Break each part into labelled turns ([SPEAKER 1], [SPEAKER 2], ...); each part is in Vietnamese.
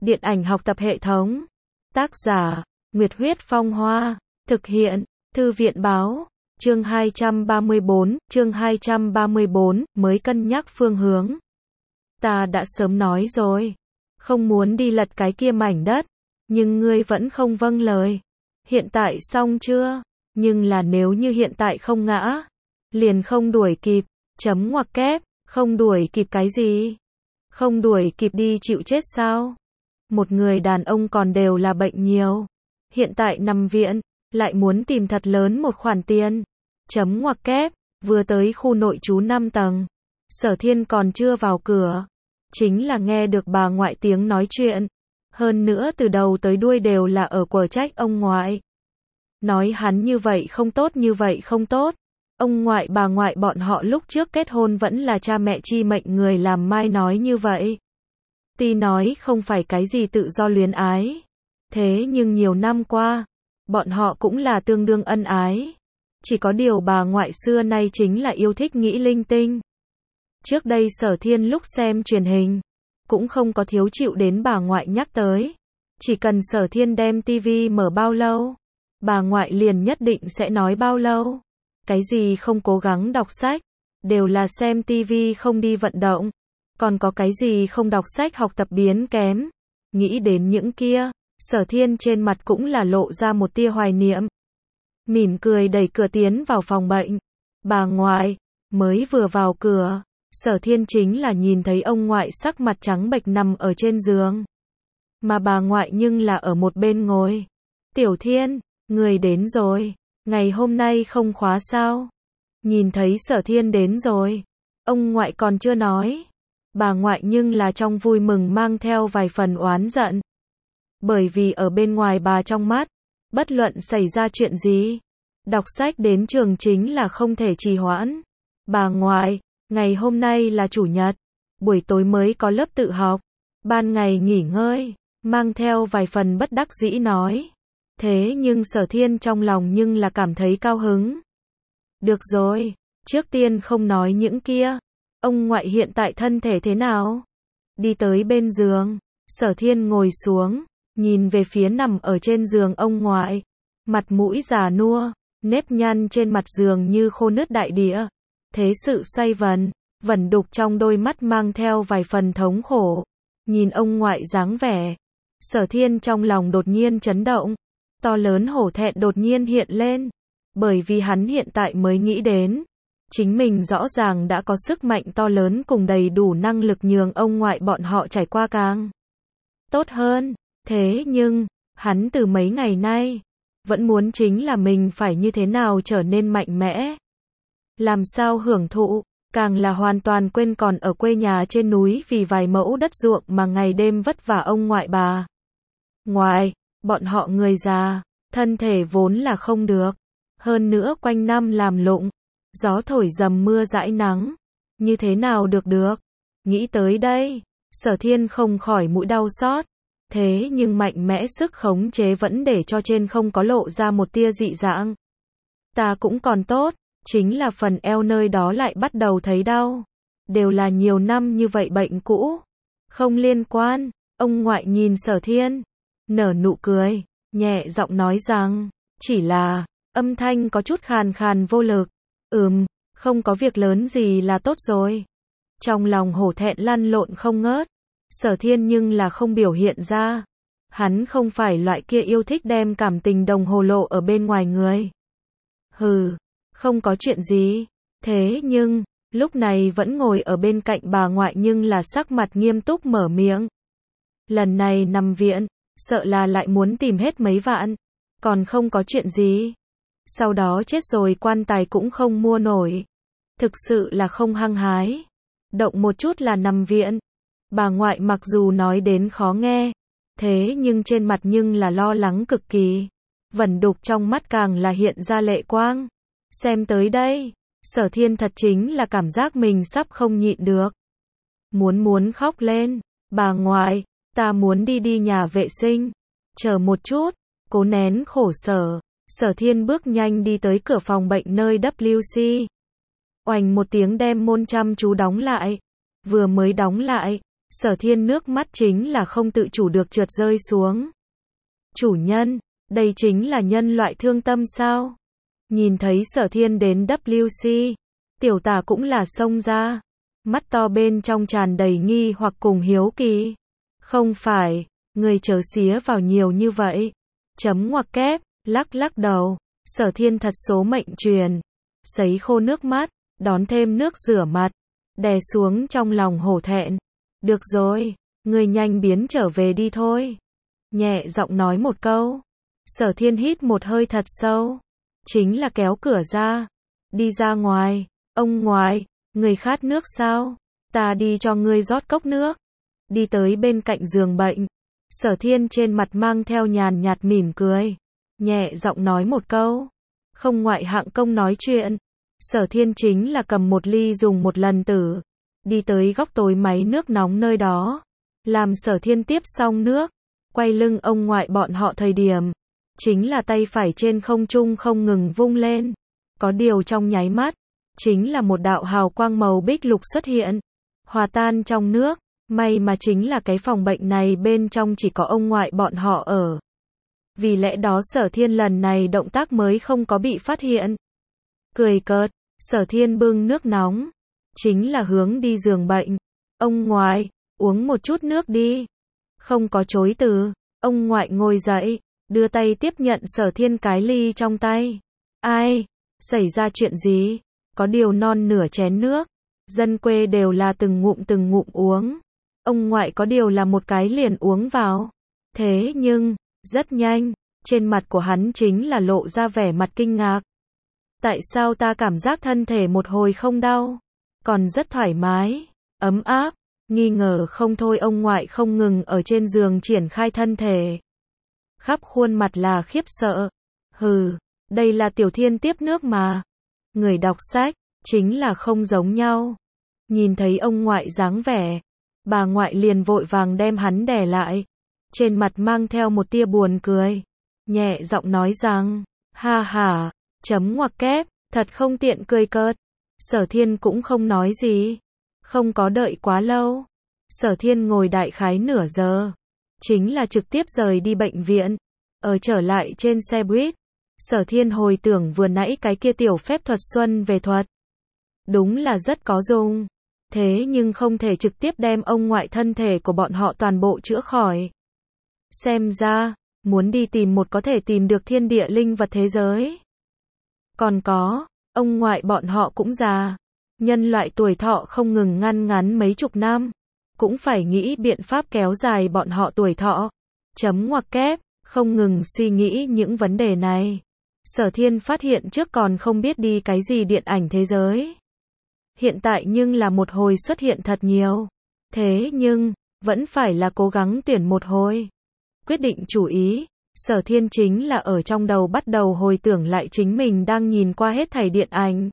[SPEAKER 1] Điện ảnh học tập hệ thống. Tác giả, Nguyệt Huyết Phong Hoa. Thực hiện, Thư viện Báo. Chương 234, mới cân nhắc phương hướng. Ta đã sớm nói rồi, không muốn đi lật cái kia mảnh đất, nhưng ngươi vẫn không vâng lời. Hiện tại xong chưa? Nhưng là nếu như hiện tại không ngã, liền không đuổi kịp, chấm ngoặc kép, không đuổi kịp cái gì? Không đuổi kịp đi chịu chết sao? Một người đàn ông còn đều là bệnh nhiều, hiện tại nằm viện, lại muốn tìm thật lớn một khoản tiền. Chấm ngoặc kép, vừa tới khu nội trú 5 tầng. Sở Thiên còn chưa vào cửa, chính là nghe được bà ngoại tiếng nói chuyện. Hơn nữa từ đầu tới đuôi đều là ở quở trách ông ngoại. Nói hắn như vậy không tốt, như vậy không tốt. Ông ngoại bà ngoại bọn họ lúc trước kết hôn vẫn là cha mẹ chi mệnh người làm mai nói như vậy. Tuy nói không phải cái gì tự do luyến ái, thế nhưng nhiều năm qua, bọn họ cũng là tương đương ân ái. Chỉ có điều bà ngoại xưa nay chính là yêu thích nghĩ linh tinh. Trước đây Sở Thiên lúc xem truyền hình, cũng không có thiếu chịu đến bà ngoại nhắc tới. Chỉ cần Sở Thiên đem tivi mở bao lâu, bà ngoại liền nhất định sẽ nói bao lâu. Cái gì không cố gắng đọc sách, đều là xem tivi không đi vận động. Còn có cái gì không đọc sách học tập biến kém. Nghĩ đến những kia, Sở Thiên trên mặt cũng là lộ ra một tia hoài niệm. Mỉm cười đẩy cửa tiến vào phòng bệnh. Bà ngoại, mới vừa vào cửa, Sở Thiên chính là nhìn thấy ông ngoại sắc mặt trắng bệch nằm ở trên giường. Mà bà ngoại nhưng là ở một bên ngồi. Tiểu Thiên, người đến rồi, ngày hôm nay không khóa sao? Nhìn thấy Sở Thiên đến rồi, ông ngoại còn chưa nói. Bà ngoại nhưng là trong vui mừng mang theo vài phần oán giận. Bởi vì ở bên ngoài bà trong mắt, bất luận xảy ra chuyện gì, đọc sách đến trường chính là không thể trì hoãn. Bà ngoại, ngày hôm nay là chủ nhật, buổi tối mới có lớp tự học, ban ngày nghỉ ngơi, mang theo vài phần bất đắc dĩ nói. Thế nhưng Sở Thiên trong lòng nhưng là cảm thấy cao hứng. Được rồi, trước tiên không nói những kia. Ông ngoại hiện tại thân thể thế nào? Đi tới bên giường, Sở Thiên ngồi xuống, nhìn về phía nằm ở trên giường ông ngoại. Mặt mũi già nua, nếp nhăn trên mặt giường như khô nứt đại địa. Thế sự xoay vần đục trong đôi mắt mang theo vài phần thống khổ. Nhìn ông ngoại dáng vẻ, Sở Thiên trong lòng đột nhiên chấn động. To lớn hổ thẹn đột nhiên hiện lên. Bởi vì hắn hiện tại mới nghĩ đến, chính mình rõ ràng đã có sức mạnh to lớn cùng đầy đủ năng lực nhường ông ngoại bọn họ trải qua càng tốt hơn. Thế nhưng, hắn từ mấy ngày nay, vẫn muốn chính là mình phải như thế nào trở nên mạnh mẽ. Làm sao hưởng thụ, càng là hoàn toàn quên còn ở quê nhà trên núi vì vài mẫu đất ruộng mà ngày đêm vất vả ông ngoại bà ngoại, bọn họ người già, thân thể vốn là không được. Hơn nữa quanh năm làm lụng, gió thổi dầm mưa dãi nắng, như thế nào được. Nghĩ tới đây, Sở Thiên không khỏi mũi đau xót. Thế nhưng mạnh mẽ sức khống chế vẫn để cho trên không có lộ ra một tia dị dạng. Ta cũng còn tốt, chính là phần eo nơi đó lại bắt đầu thấy đau. Đều là nhiều năm như vậy bệnh cũ. Không liên quan, ông ngoại nhìn Sở Thiên, nở nụ cười, nhẹ giọng nói rằng, chỉ là, âm thanh có chút khàn khàn vô lực. Không có việc lớn gì là tốt rồi. Trong lòng hổ thẹn lăn lộn không ngớt. Sở Thiên nhưng là không biểu hiện ra. Hắn không phải loại kia yêu thích đem cảm tình đồng hồ lộ ở bên ngoài người. Không có chuyện gì. Thế nhưng, lúc này vẫn ngồi ở bên cạnh bà ngoại nhưng là sắc mặt nghiêm túc mở miệng. Lần này nằm viện, sợ là lại muốn tìm hết mấy vạn. Còn không có chuyện gì. Sau đó chết rồi quan tài cũng không mua nổi. Thực sự là không hăng hái. Động một chút là nằm viện. Bà ngoại mặc dù nói đến khó nghe, thế nhưng trên mặt nhưng là lo lắng cực kỳ. Vẩn đục trong mắt càng là hiện ra lệ quang. Xem tới đây, Sở Thiên thật chính là cảm giác mình sắp không nhịn được. Muốn khóc lên. Bà ngoại, ta muốn đi nhà vệ sinh. Chờ một chút, cố nén khổ sở. Sở Thiên bước nhanh đi tới cửa phòng bệnh nơi WC. Oành một tiếng đem môn chăm chú đóng lại. Vừa mới đóng lại, Sở Thiên nước mắt chính là không tự chủ được trượt rơi xuống. Chủ nhân, đây chính là nhân loại thương tâm sao? Nhìn thấy Sở Thiên đến WC, tiểu tả cũng là xông ra. Mắt to bên trong tràn đầy nghi hoặc cùng hiếu kỳ. Không phải, người chớ xía vào nhiều như vậy. Chấm ngoặc kép, lắc đầu. Sở Thiên thật số mệnh truyền. Sấy khô nước mắt, đón thêm nước rửa mặt. Đè xuống trong lòng hổ thẹn. Được rồi, người nhanh biến trở về đi thôi. Nhẹ giọng nói một câu. Sở Thiên hít một hơi thật sâu. Chính là kéo cửa ra. Đi ra ngoài. Ông ngoại, người khát nước sao? Ta đi cho ngươi rót cốc nước. Đi tới bên cạnh giường bệnh. Sở Thiên trên mặt mang theo nhàn nhạt mỉm cười. Nhẹ giọng nói một câu. Không ngoại hạng công nói chuyện. Sở Thiên chính là cầm một ly dùng một lần tử. Đi tới góc tối máy nước nóng nơi đó. Làm Sở Thiên tiếp xong nước. Quay lưng ông ngoại bọn họ thời điểm. Chính là tay phải trên không trung không ngừng vung lên. Có điều trong nháy mắt. Chính là một đạo hào quang màu bích lục xuất hiện. Hòa tan trong nước. May mà chính là cái phòng bệnh này bên trong chỉ có ông ngoại bọn họ ở. Vì lẽ đó Sở Thiên lần này động tác mới không có bị phát hiện. Cười cợt, Sở Thiên bưng nước nóng. Chính là hướng đi giường bệnh. Ông ngoại, uống một chút nước đi. Không có chối từ. Ông ngoại ngồi dậy, đưa tay tiếp nhận Sở Thiên cái ly trong tay. Ai? Xảy ra chuyện gì? Có điều non nửa chén nước. Dân quê đều là từng ngụm uống. Ông ngoại có điều là một cái liền uống vào. Thế nhưng, rất nhanh, trên mặt của hắn chính là lộ ra vẻ mặt kinh ngạc. Tại sao ta cảm giác thân thể một hồi không đau? Còn rất thoải mái, ấm áp, nghi ngờ không thôi ông ngoại không ngừng ở trên giường triển khai thân thể. Khắp khuôn mặt là khiếp sợ. Hừ, đây là Tiểu Thiên tiếp nước mà. Người đọc sách, chính là không giống nhau. Nhìn thấy ông ngoại dáng vẻ, bà ngoại liền vội vàng đem hắn đè lại. Trên mặt mang theo một tia buồn cười. Nhẹ giọng nói rằng, ha ha, chấm ngoặc kép, thật không tiện cười cợt. Sở Thiên cũng không nói gì. Không có đợi quá lâu. Sở Thiên ngồi đại khái nửa giờ. Chính là trực tiếp rời đi bệnh viện. Ở trở lại trên xe buýt. Sở Thiên hồi tưởng vừa nãy cái kia tiểu phép thuật xuân về thuật. Đúng là rất có dùng. Thế nhưng không thể trực tiếp đem ông ngoại thân thể của bọn họ toàn bộ chữa khỏi. Xem ra, muốn đi tìm một có thể tìm được thiên địa linh vật thế giới. Còn có, ông ngoại bọn họ cũng già. Nhân loại tuổi thọ không ngừng ngắn mấy chục năm. Cũng phải nghĩ biện pháp kéo dài bọn họ tuổi thọ. Chấm ngoặc kép, không ngừng suy nghĩ những vấn đề này. Sở Thiên phát hiện trước còn không biết đi cái gì điện ảnh thế giới. Hiện tại nhưng là một hồi xuất hiện thật nhiều. Thế nhưng, vẫn phải là cố gắng tuyển một hồi. Quyết định chủ ý, Sở Thiên chính là ở trong đầu bắt đầu hồi tưởng lại chính mình đang nhìn qua hết thảy điện ảnh.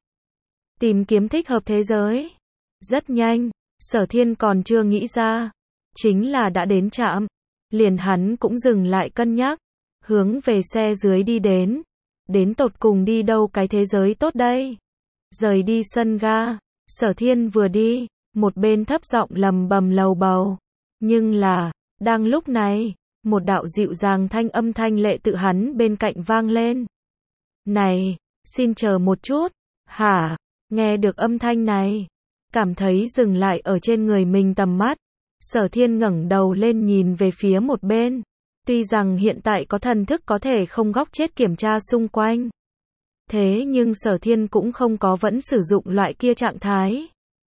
[SPEAKER 1] Tìm kiếm thích hợp thế giới. Rất nhanh, Sở Thiên còn chưa nghĩ ra. Chính là đã đến trạm. Liền hắn cũng dừng lại cân nhắc. Hướng về xe dưới đi đến. Đến tột cùng đi đâu cái thế giới tốt đây? Rời đi sân ga. Sở Thiên vừa đi, một bên thấp giọng lầm bầm lầu bầu. Nhưng là, đang lúc này, một đạo dịu dàng thanh âm thanh lệ tự hắn bên cạnh vang lên. Này, xin chờ một chút. Hả? Nghe được âm thanh này, cảm thấy dừng lại ở trên người mình tầm mắt. Sở Thiên ngẩng đầu lên nhìn về phía một bên. Tuy rằng hiện tại có thần thức có thể không góc chết kiểm tra xung quanh. Thế nhưng Sở Thiên cũng không có vẫn sử dụng loại kia trạng thái.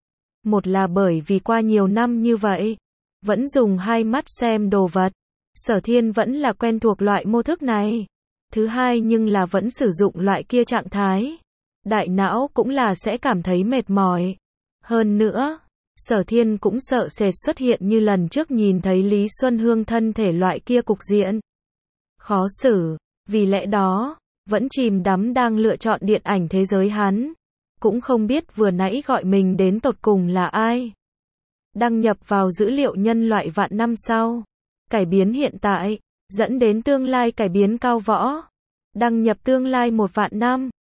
[SPEAKER 1] Một là bởi vì qua nhiều năm như vậy, vẫn dùng hai mắt xem đồ vật. Sở Thiên vẫn là quen thuộc loại mô thức này. Thứ hai nhưng là vẫn sử dụng loại kia trạng thái. Đại não cũng là sẽ cảm thấy mệt mỏi. Hơn nữa, Sở Thiên cũng sợ sệt xuất hiện như lần trước nhìn thấy Lý Xuân Hương thân thể loại kia cục diện. Khó xử, vì lẽ đó, vẫn chìm đắm đang lựa chọn điện ảnh thế giới hắn. Cũng không biết vừa nãy gọi mình đến tột cùng là ai. Đăng nhập vào dữ liệu nhân loại vạn năm sau. Cải biến hiện tại, dẫn đến tương lai cải biến cao võ. Đăng nhập tương lai 1 vạn năm.